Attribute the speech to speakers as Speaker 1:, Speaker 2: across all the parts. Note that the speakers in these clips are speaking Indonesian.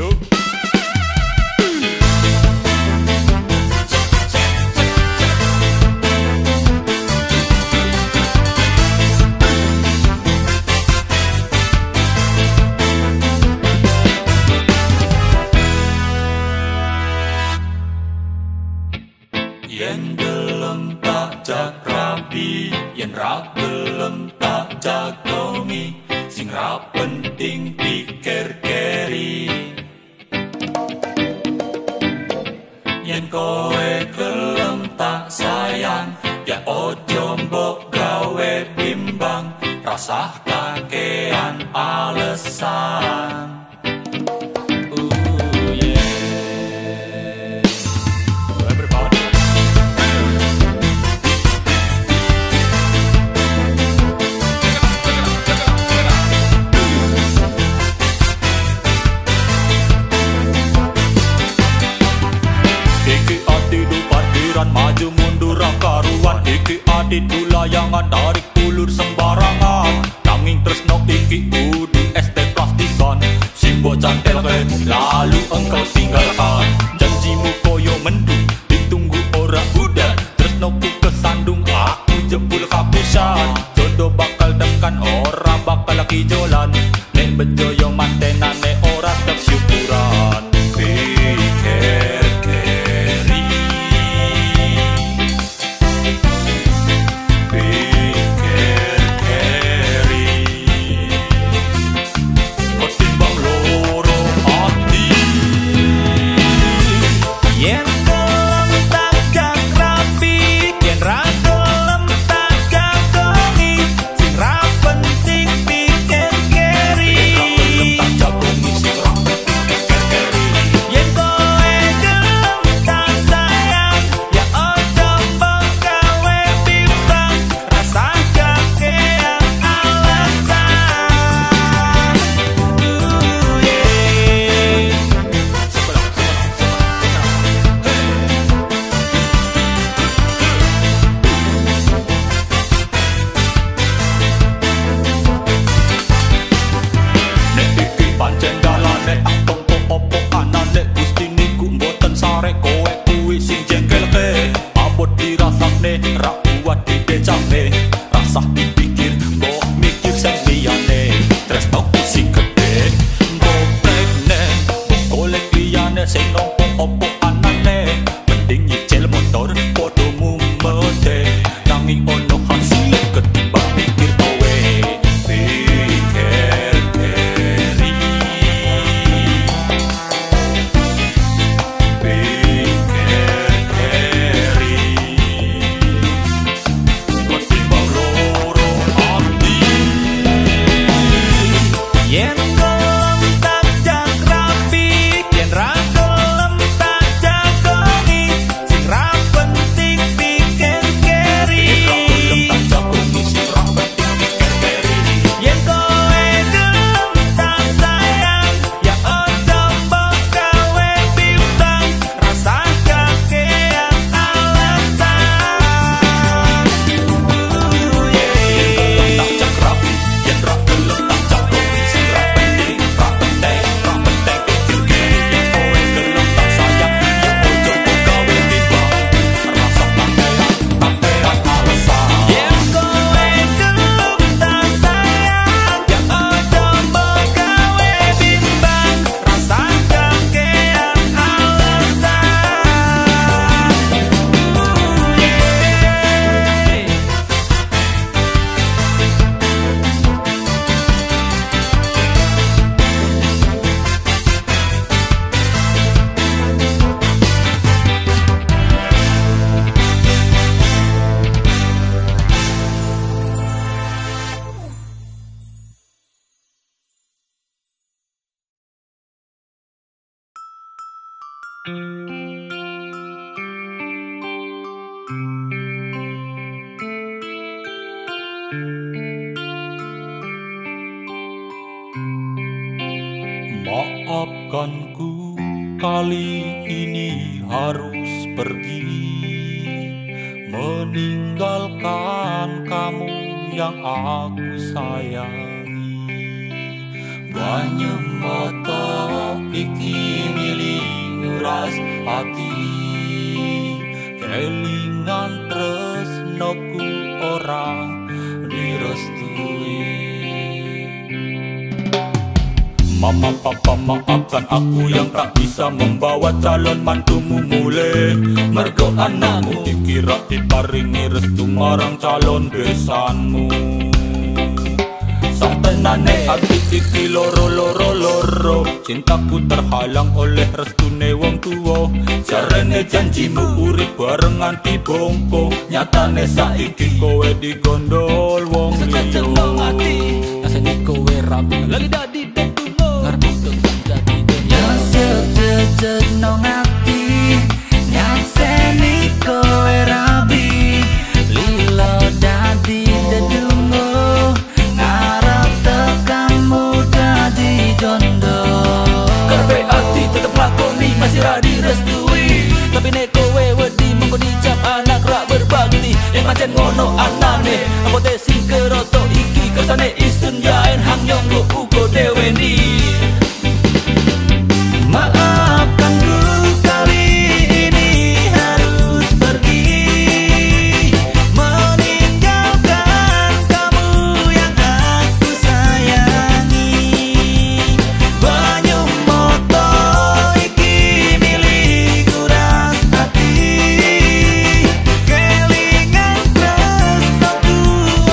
Speaker 1: Yuk. Yen gelem tak jak rapi, yen ra gelem tak jagongi, sing ra penting pikir keri. Yen kowe gelem tak sayang, ya ojo mbok gawe bimbang, rasah kakean alesan. Maju mundur karuan, iki adidu layangan tarik ulur sembarangan. Nanging tresno iki kudu ST plastikan, sing bocah telke lalu engkau tinggalkan. Janjimu koyo mendung ditunggu ora udan, tresnoku kesandung aku jebul kapusan. Jodoh bakal tekan ora bakal kijolan, nek bejoyo mantenane ora tek syukuran. Pikir ra kuat didecakne, rasah dipikir mbok mikir sing liyane. Tresnoku sing gedhe mbok tekne, mbok golek liyane sing nompo opo anane. Mending nyicil motor padha mumete, nanging ono hasil ketimbang mikir kowe. Pikir keri, maafkanku kali ini harus pergi, meninggalkan kamu yang aku sayangi. Banyak mata iki milik nguras hati. Kelingan tresnoku ora direstui. Mama papa maafkan aku yang tak bisa membawa calon mantumu mulai. Mergo anakmu dikira diparingi restu marang calon besanmu. Satenane ati iki loro. Cintaku terhalang oleh restune wong tuwa. Jarene janjimu urip bareng nganti bongko. Nyatane saiki kowe digondol wong liya.
Speaker 2: Sejak ati rasane kowe rapi lagi dadi detungo. Ngarep tetep jadi dunia.
Speaker 3: Sejak ati nyakseni kowe rapi lilo dadi dedungo. Ngarep tekanmu dadi jondo.
Speaker 2: Karpe ati tetep lakoni masih ra direstui. Tapi nek kowe wedi mengko dicap anak rak berbakti. Yang pancen ngono anane ambote sing keroto iki kersane isun yaen hang nyonggo ugo deweni.
Speaker 3: Maafkanku kali ini harus pergi, meninggalkan kamu yang aku sayangi. Banyu moto iki milik nguras hati. Kelingan tresnoku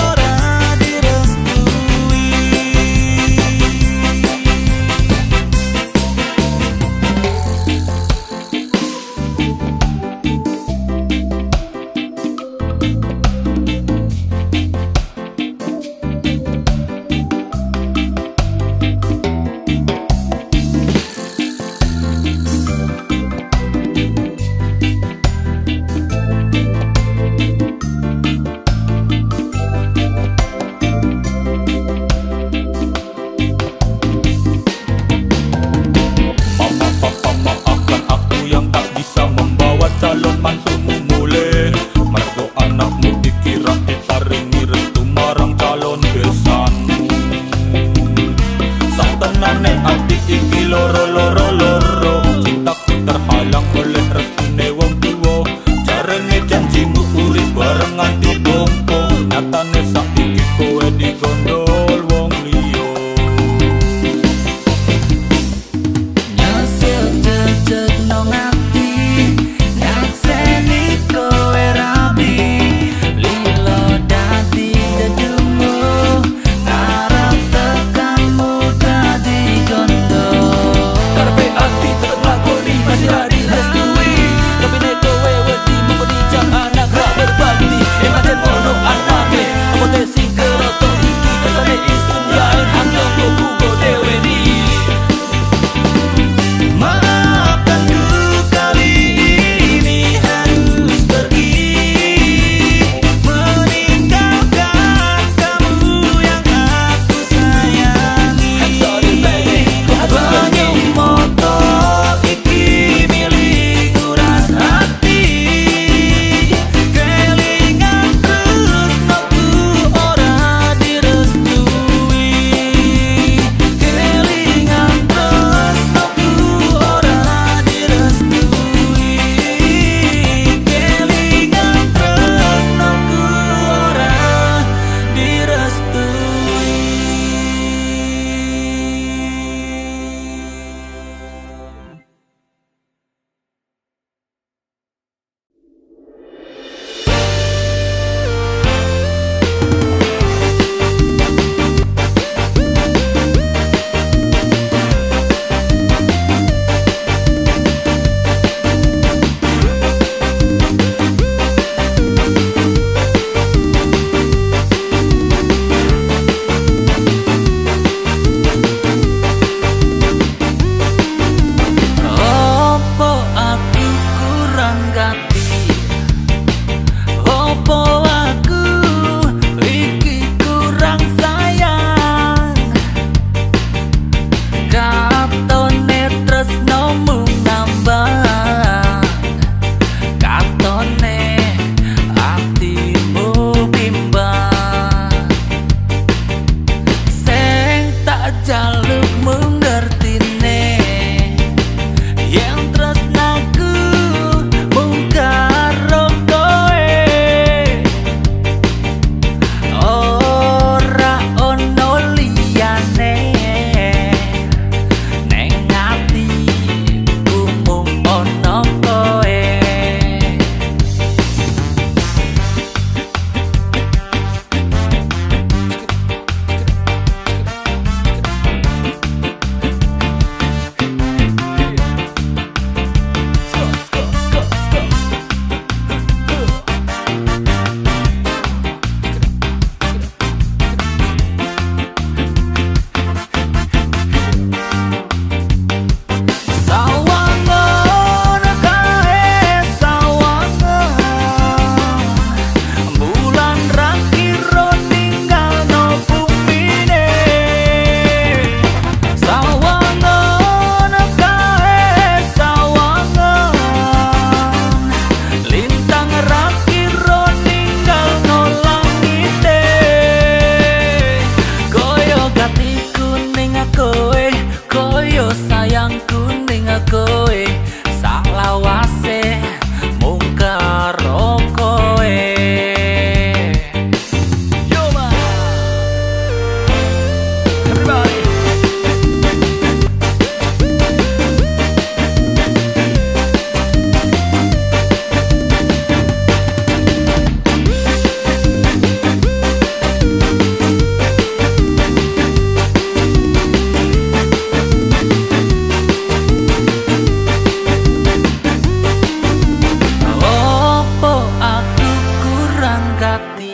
Speaker 2: gati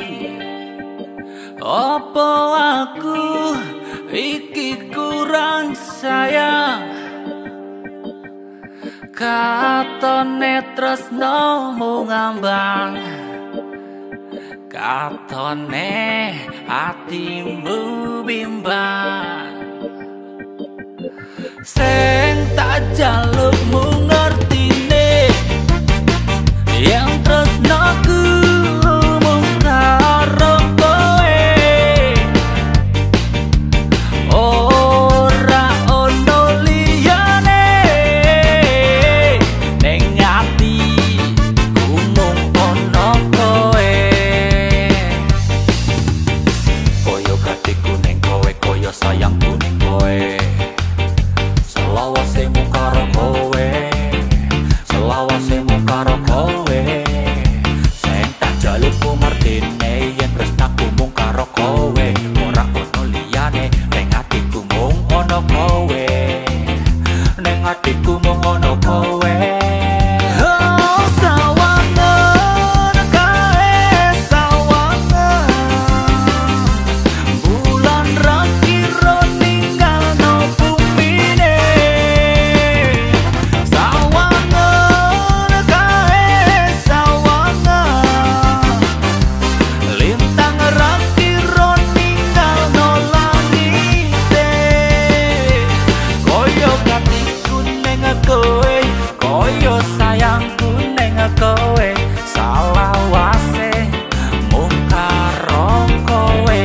Speaker 2: opo aku iki kurang sayang katone tresno mung ngambang katone atimu bimbang sing tak jalukmu ngertine yang tresnoku mung karo kowe ora ono liyane ning atiku mung ono kowe koyo gatiku ning kowe koyo sayangku ning kowe selawasemu karo kowe selawasemu karo kowe sing tak jalukku martine yen tresnaku mung karo kowe ora ono liyane ning atiku mung ono kowe ning atiku mung ono kowe oh sawangan kae sawangan bulan rakiro ninggal no bumine sawangan kae sawangan lintang rakiro ninggal no langite koyo gatiku neng kowe koyo sayangku neng kowe salawase mung karo kowe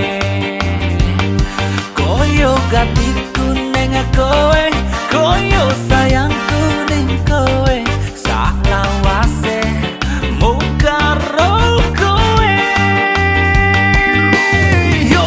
Speaker 2: koyo gatiku neng kowe koyo sayangku neng kowe salawase mung karo kowe yo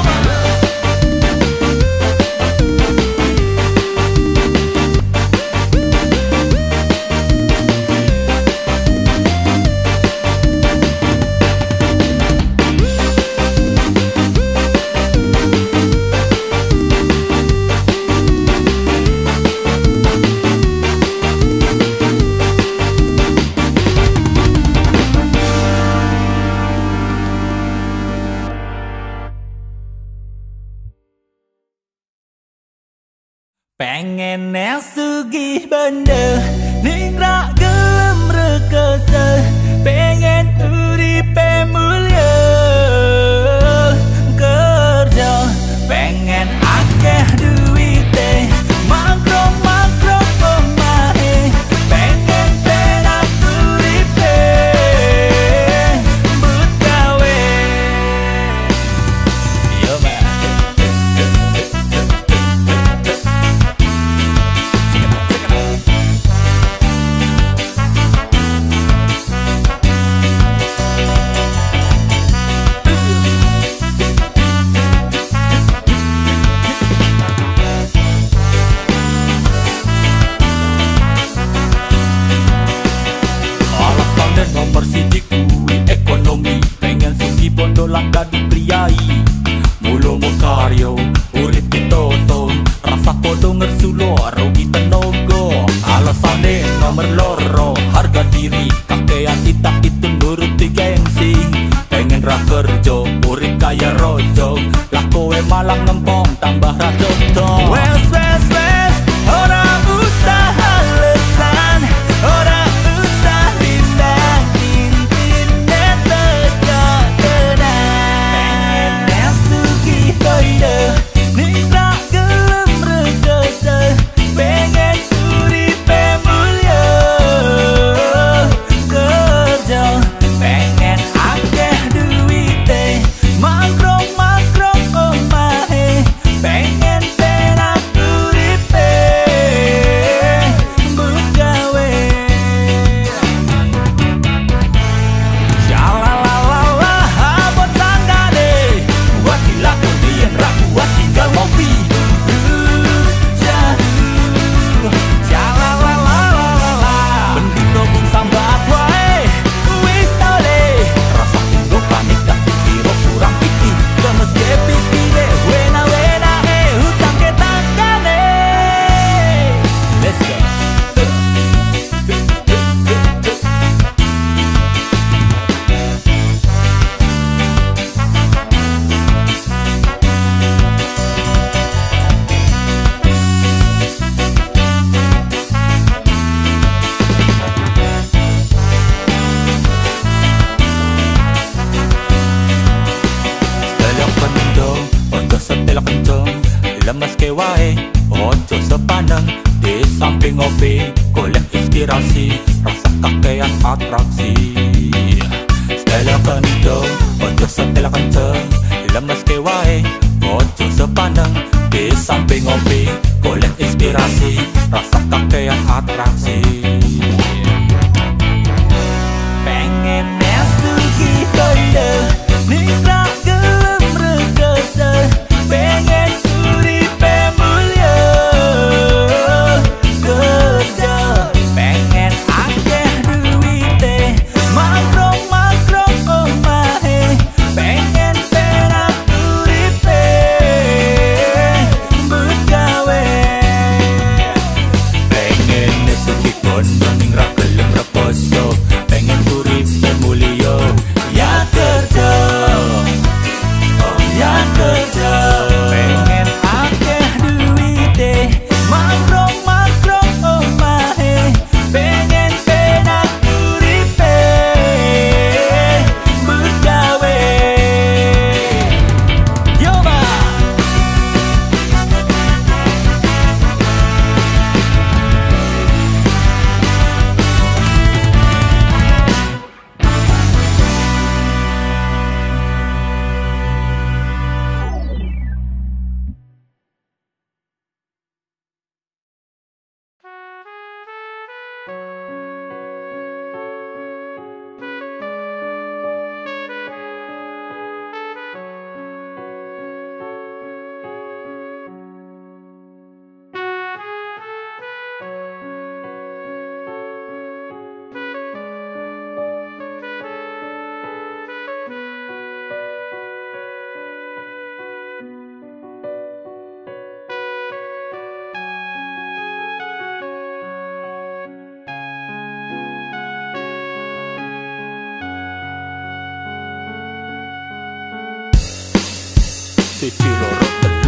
Speaker 2: pengen sugih bener ning ra gelem rekese pengen uripe mulya kerja pengen akeh duwite makro pemahe pengen penak uripe but gawe yo man nomor siji kuwi ekonomi pengen sugih bondo langka dipriai mulo karyo urip ditoto rasa podo ngersulo rugi tenaga alasane nomor loro harga diri kakean tak itu nuruti gengsi pengen ra kerja urip kaya rojo lah kowe malah ngempong tambah ra jodoh wes ora usah alasan ora usah bintang tintin teka kenang pengen sugih koide ning ra gelem rekese pengen uripe mulya kerja pengen akeh duwite makro pemahe pengen penak
Speaker 1: lemes ke wae ojo sepaneng di samping ngopi golek inspirasi rasa kakean atraksi style kenceng ojo setel kenceng lemes ke wae ojo sepaneng di samping ngopi golek inspirasi rasa kakean atraksi
Speaker 3: Pengen nesuki koide Ningra gelem rekote Pengen uripe mulya Kerja Pengen akeh duwite Makrong-makrong omahe Pengen perak uripe Begawe
Speaker 1: pengen nesuki kondo ningra gelem rekoso pengen uripe mulya
Speaker 3: Ya kerja Oh ya kerja Pengen akeh duwite Makrong-makrong omahe Pengen penak uripe Begawe Yo ba
Speaker 1: siji loro telu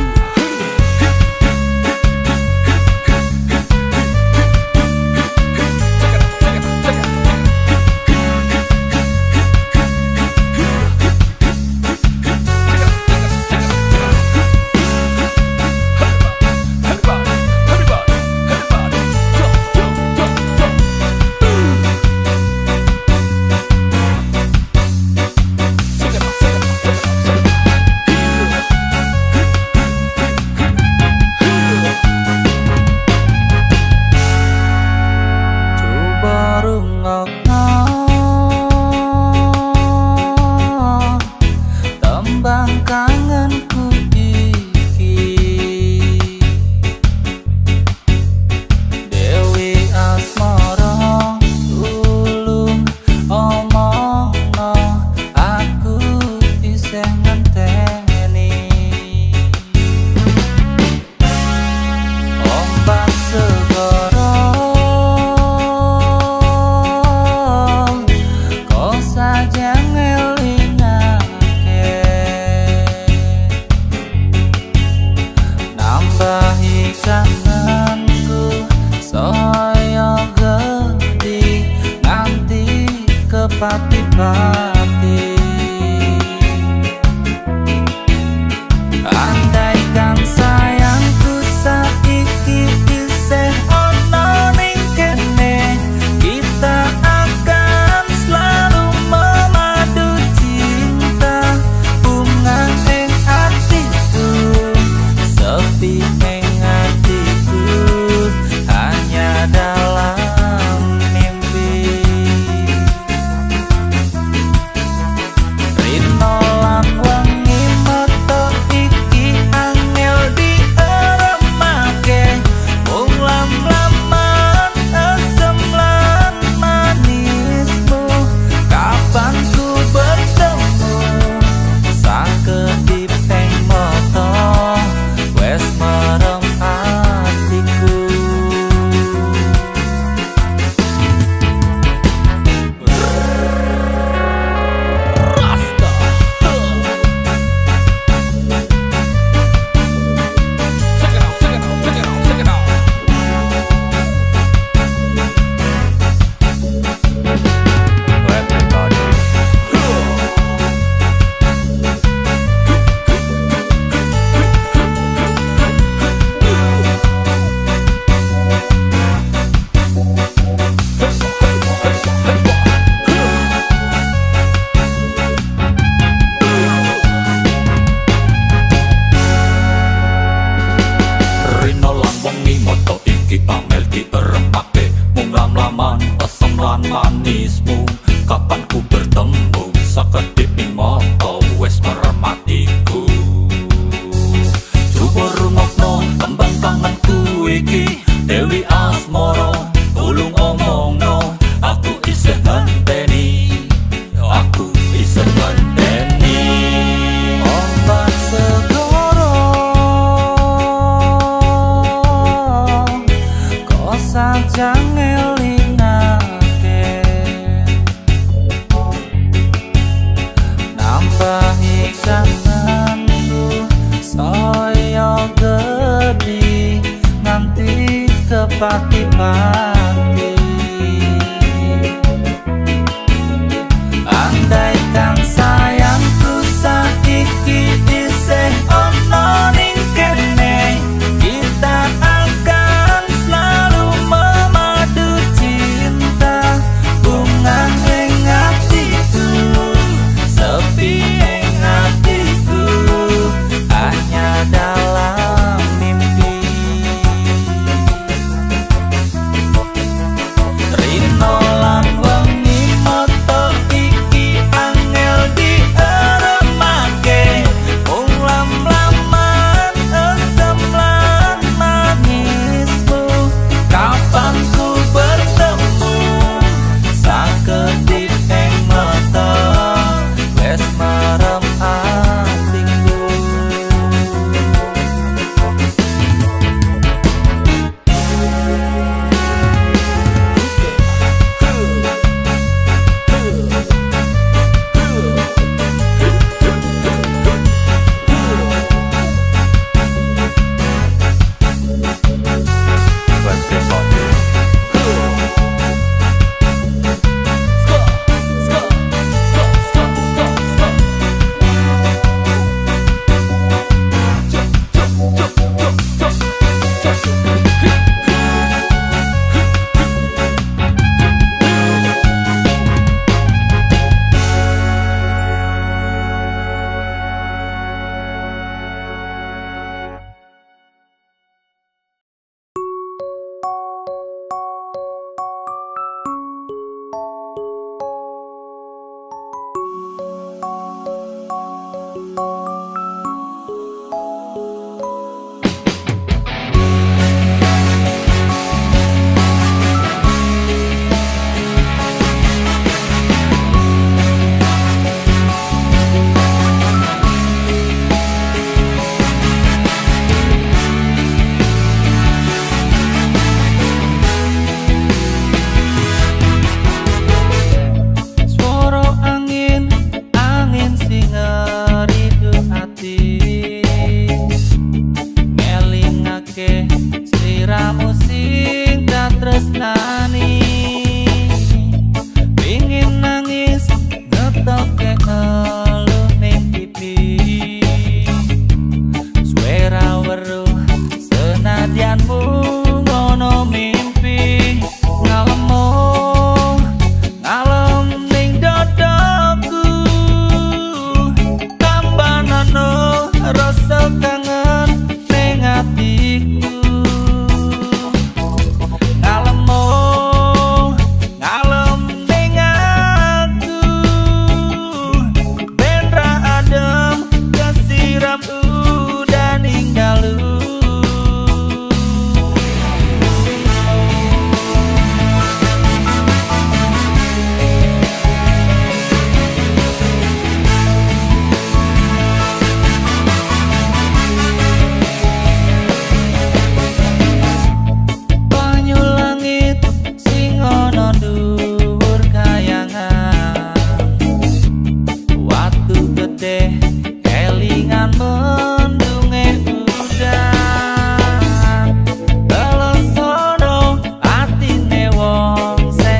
Speaker 2: kelingan mendunge udan telesono atine wong sing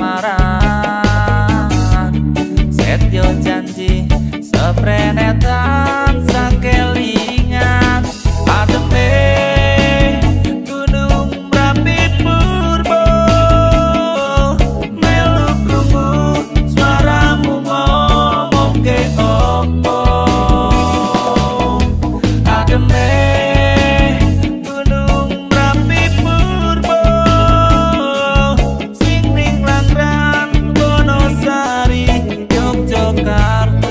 Speaker 2: kasmaran setyo janji seprenetan sang kelingan ademe gunung Merapi Purbo melu krungu suaramu ngomong ke opo ademe gunung Merapi Purbo sing ning Langran Wonosari Yogyakarta.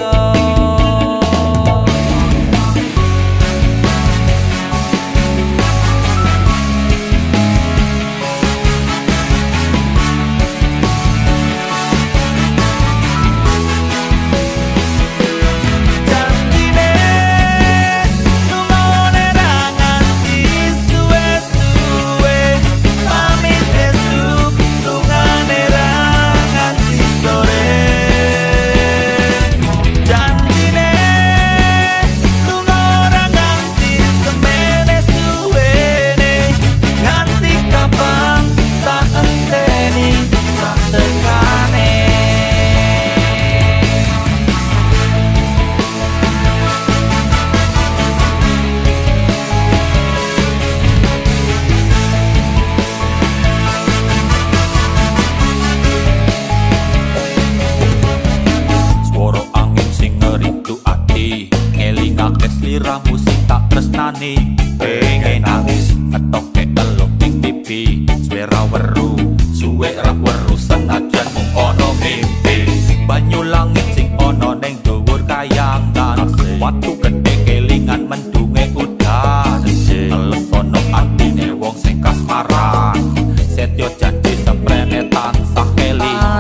Speaker 2: Sliramu sing tak tresnani pengen nangis etoke elok ning pipi swara weru suwe rak weru senajan mung ono mimpi banyu langit sing ono ning dhuwur kayangan watu gedhe kelingan mendunge udan telesono atine wong sing kasmaran setyo janji semprene tansah kelingan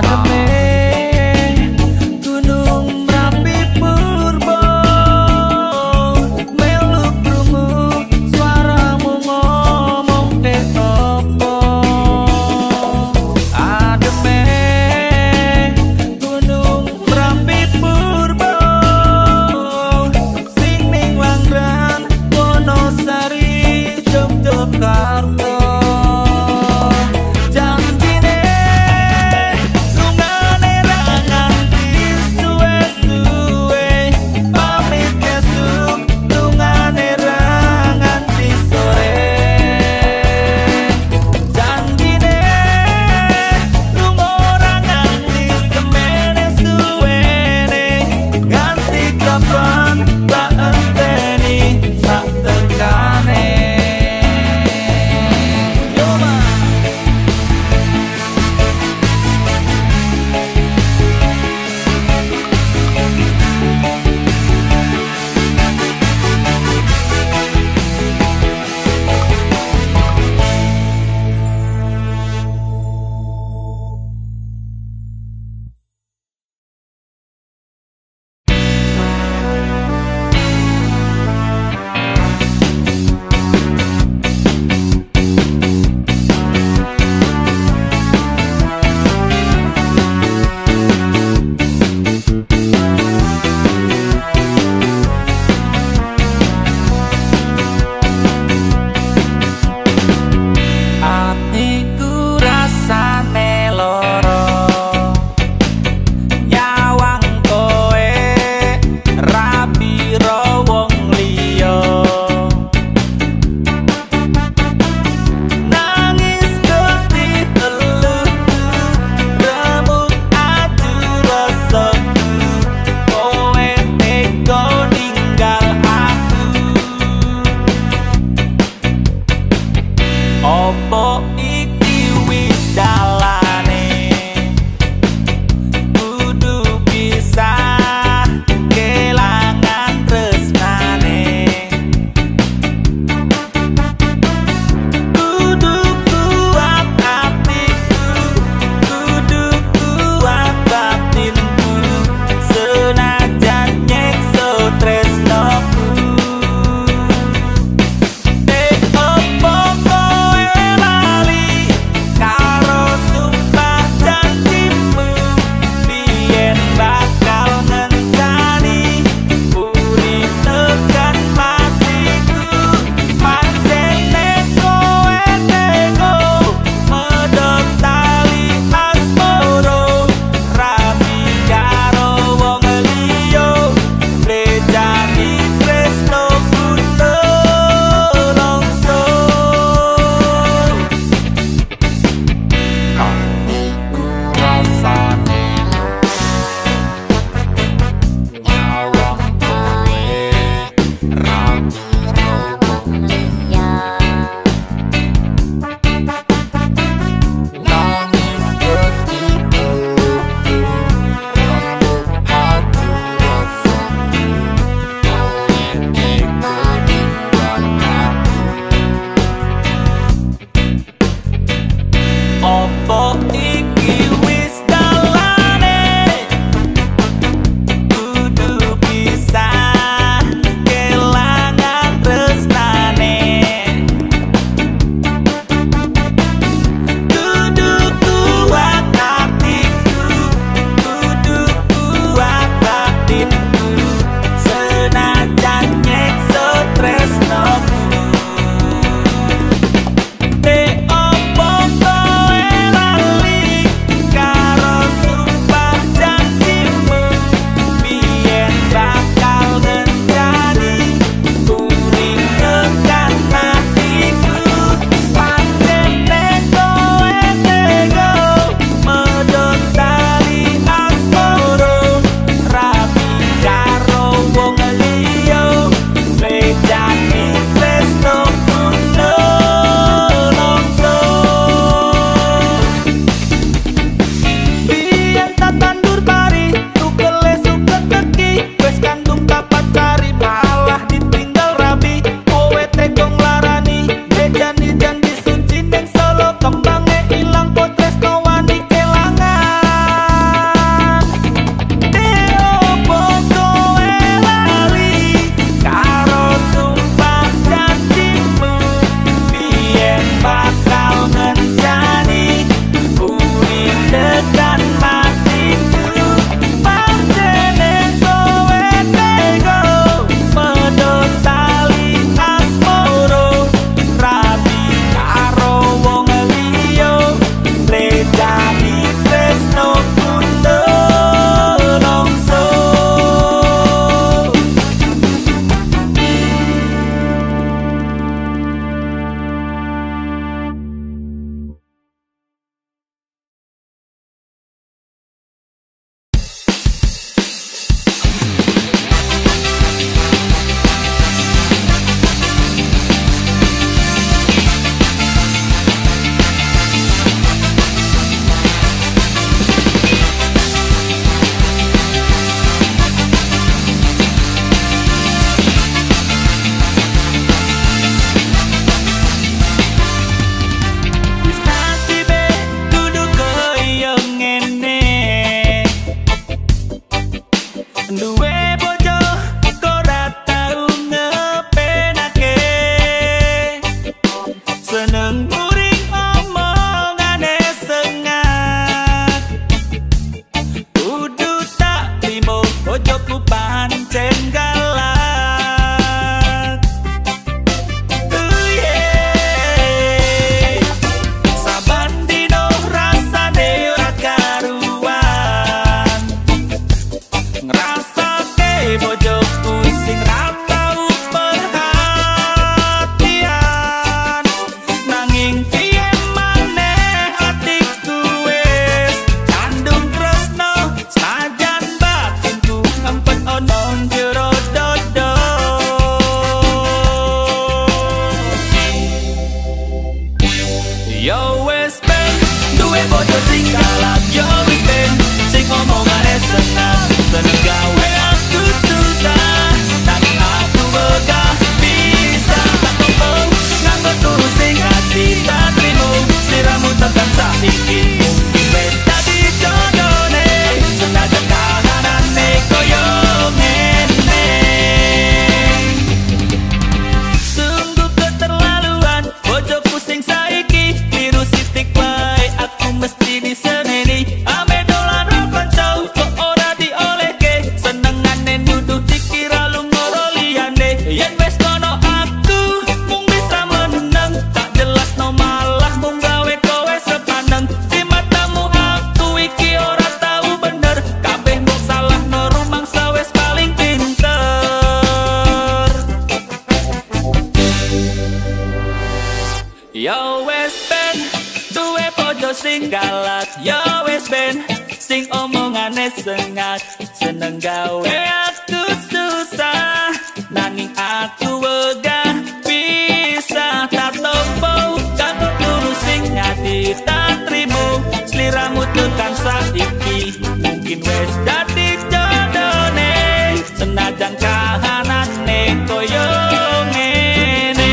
Speaker 2: sing galak, yo wes ben sing omongane sengat, seneng gawe aku susah, nanging aku wegah bisa tak tompo kanggo turu sing nyati tak trimo, sliramu tekan saiki mungkin wes dadi jodone, senajan kahanane koyo ngene.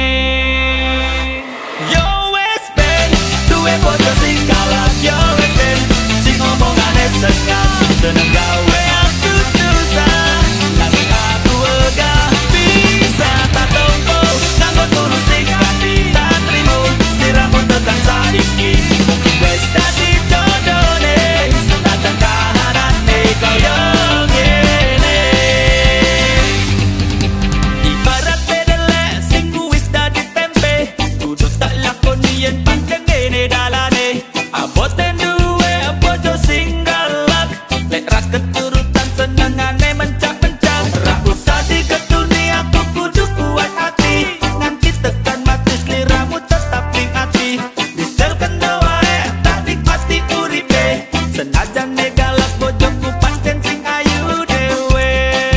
Speaker 2: Yo wes ben duwe bojo sing galak, yo wes ben sing omongane sengat, seneng gawe aku susah, nanging aku wegah bisa tak tompo kanggo turu sing hati tak trimo, sliramu tekan saiki mungkin wes dadi jodone, senajan kahanane koyo ngene. Ibarat bedele sing wis dadi tempe, kudu tak lakoni yen pancen ngene dalane. Abote duwe bojo sing galak, lek ra keturutan senengane mencak-mencak, ra usah diketuni aku kudu kuat hati, nganti tekan mati sliramu tetap ning ati, diselken wae tak nikmati uripe, senajan ne galak bojoku pancen sing ayu dewe.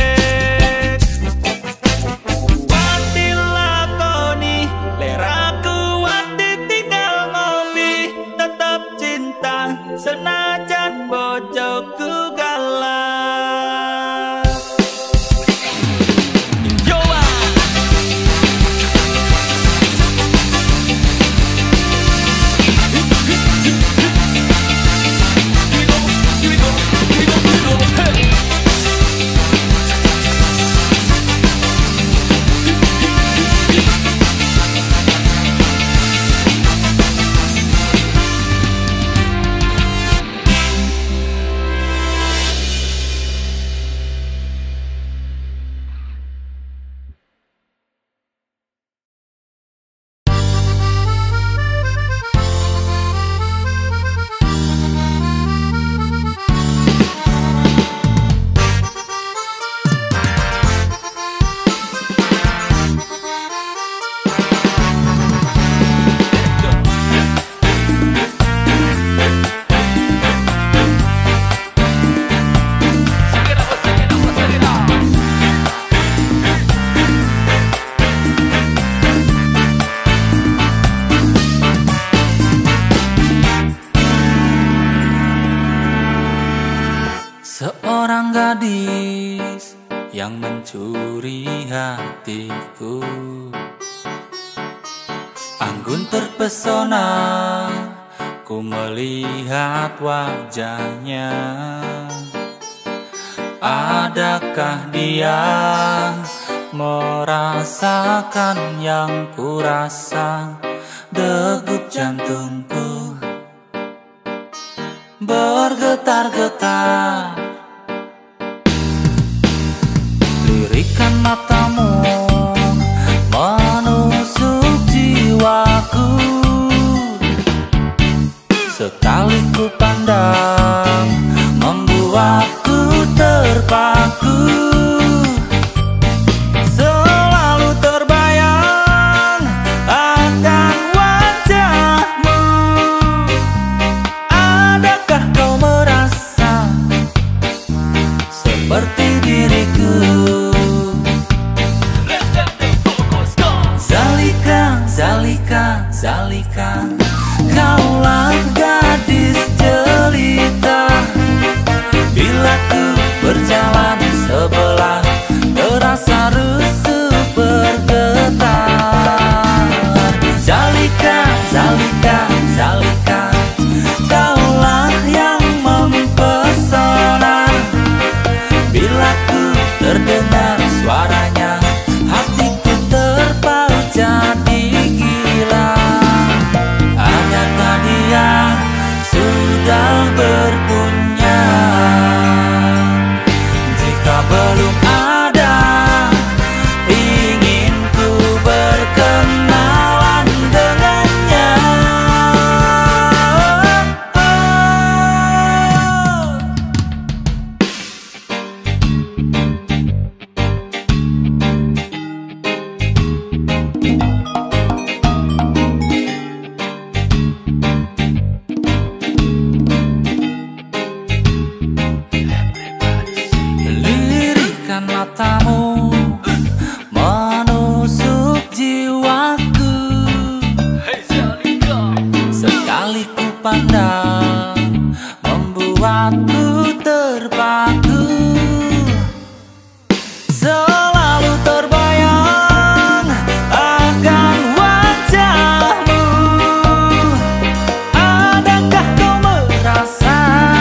Speaker 2: Wati lakoni leraku, wati tinggal ngopi, tetap cinta senajan bojoku galak. Yo seorang gadis yang mencuri hatiku, anggun terpesona ku melihat wajahnya. Adakah dia merasakan yang ku rasa? Degup jantungku bergetar-getar, lirikan matamu menusuk jiwaku, sekali ku pandang membuatku terpaku, selalu terbayang akan wajahmu. Adakah kau merasa seperti diriku?
Speaker 3: Indahmu menusuk jiwaku. Sekali ku pandang membuatku terpaku. Selalu terbayang akan wajahmu. Adakah kau merasa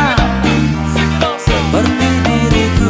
Speaker 3: seperti diriku?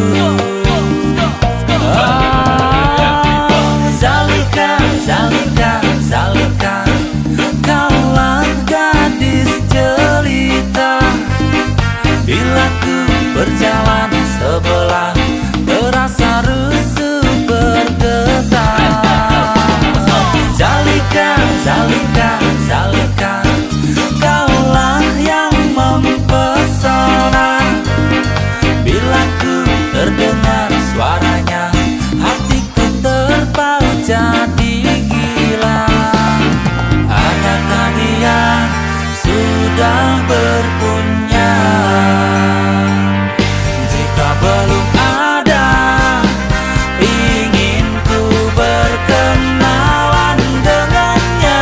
Speaker 3: Zalika, Zalika, Zalika, kaulah gadis jelita. Bila ku berjalan sebelah, terasa rusuh bergetar. Zalika, Zalika, Zalika, kaulah yang mempesona. Bila ku terdengar suaranya, hatiku terpaut jadi gila. Adakah dia sudah berpunya? Jika belum ada, ingin ku berkenalan dengannya.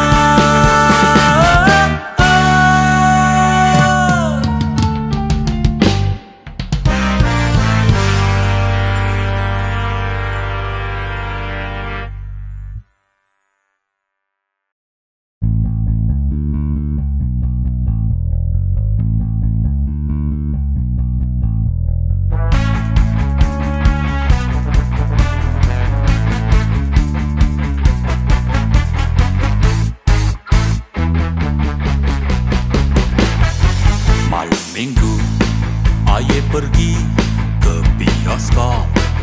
Speaker 1: Malam minggu aye pergi ke bioskop,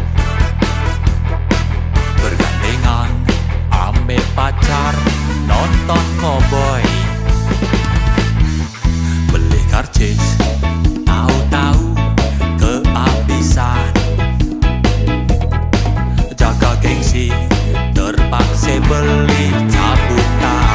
Speaker 1: bergandengan ambe pacar nonton cowboy. Beli karcis tahu-tahu kehabisan, jaga gengsi terpaksa beli cabutan.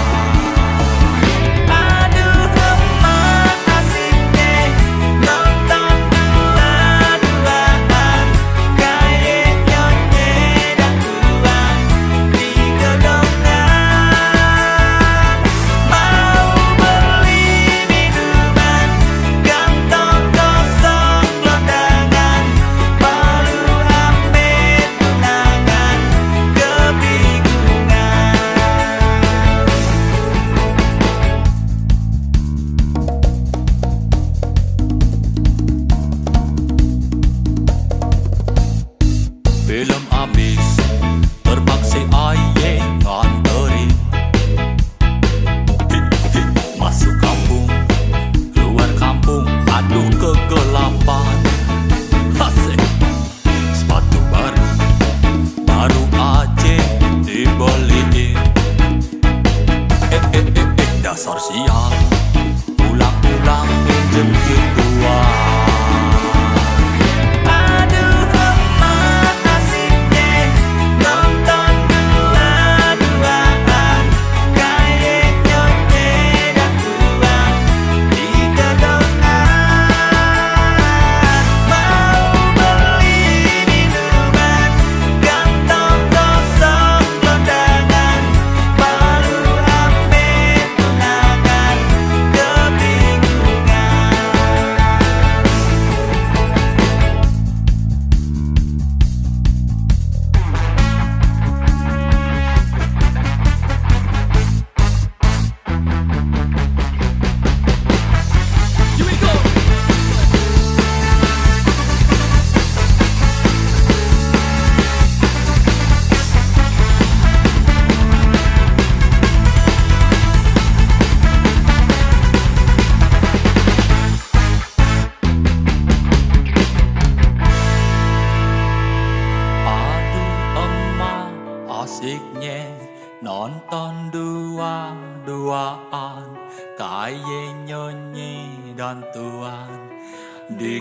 Speaker 1: Film habis, terpaksa aye nganterin. Masuk kampung, keluar kampung, aduh kegelapan. Asik, sepatu baru aja dibeliin. Dasar sial, pulang-pulang pinjem gituan. Asiknya nonton dua-duaan, kaye nyonyi dan tuan di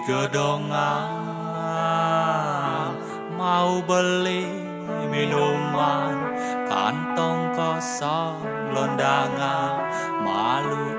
Speaker 1: gedongan. Mau beli minuman, kantong kosong londangan, malu